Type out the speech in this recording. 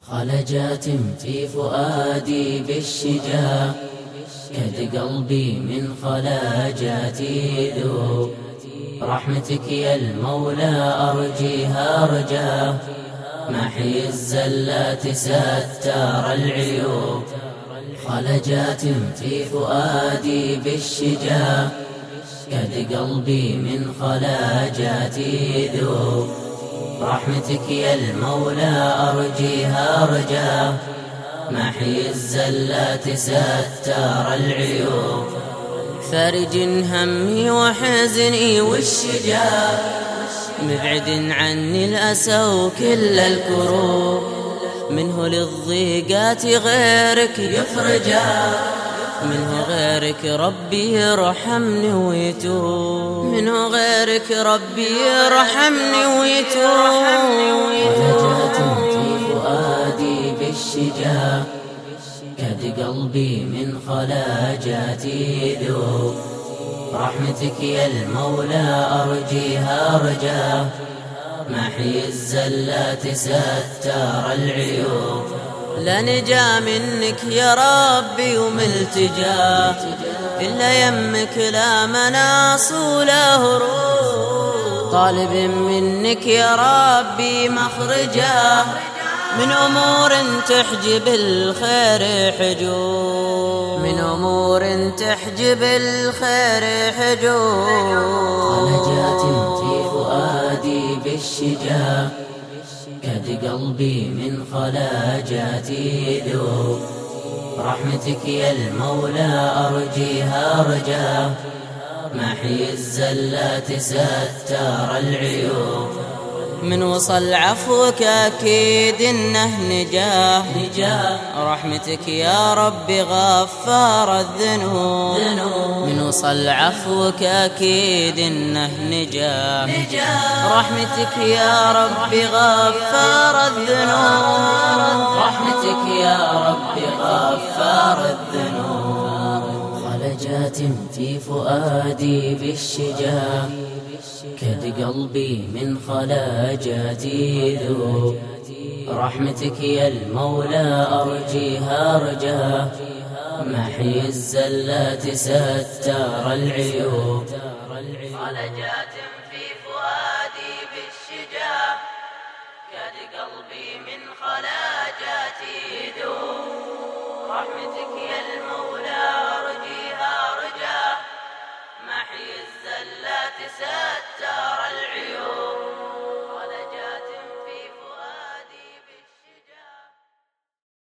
خلجات في فؤادي بالشجا، كد قلبي من خلاجاتي ذوب. رحمتك يا المولى أرجيها رجا، محي الزلات ستار العيوب. خلجات في فؤادي بالشجا، كد قلبي من خلاجاتي ذوب. رحمتك يا المولى أرجيها رجا، محي الزلات ستار العيوب. فارج همي وحزني والشجا، مبعد عني الأسى وكل الكروب. منه للضيقات غيرك يفرجا، منه غيرك ربي يرحمني ويتوب، منه غيرك ربي يرحمني ويتوب. خلجات في فؤادي بالشجا، كد قلبي من خلاجاتي ذوب. رحمتك يا المولى أرجيها رجا، محي الزلات ستار العيوب. لا نجا منك يا ربي وملتجا، إلا يمك لا مناص ولا هروب. طالب منك يا ربي مخرجا، من أمور تحجب الخير حجوب، من أمور تحجب الخير حجوب. خلجات في فؤادي بالشجا، كد قلبي من خلاجاتي ذوب. رحمتك يا المولى أرجيها رجا، محي الزلات ستار العيوب. من وصل عفوك أكيد إنه نجاه، رحمتك يا ربي غفار الذنوب. من وصل عفوك أكيد إنه نجاه، رحمتك يا ربي غفار الذنوب. رحمتك يا ربي غفار الذنوب. خلجات في فؤادي بالشجا، كد قلبي من خلاجاتي ذوب. رحمتك يا المولى أرجيها رجا، محي الزلات ستار العيوب. خلجات في فؤادي بالشجا، كد قلبي من خلاجاتي ذوب. رحمتك يا المولى أرجيها رجا، محي الزلات ستار العيوب.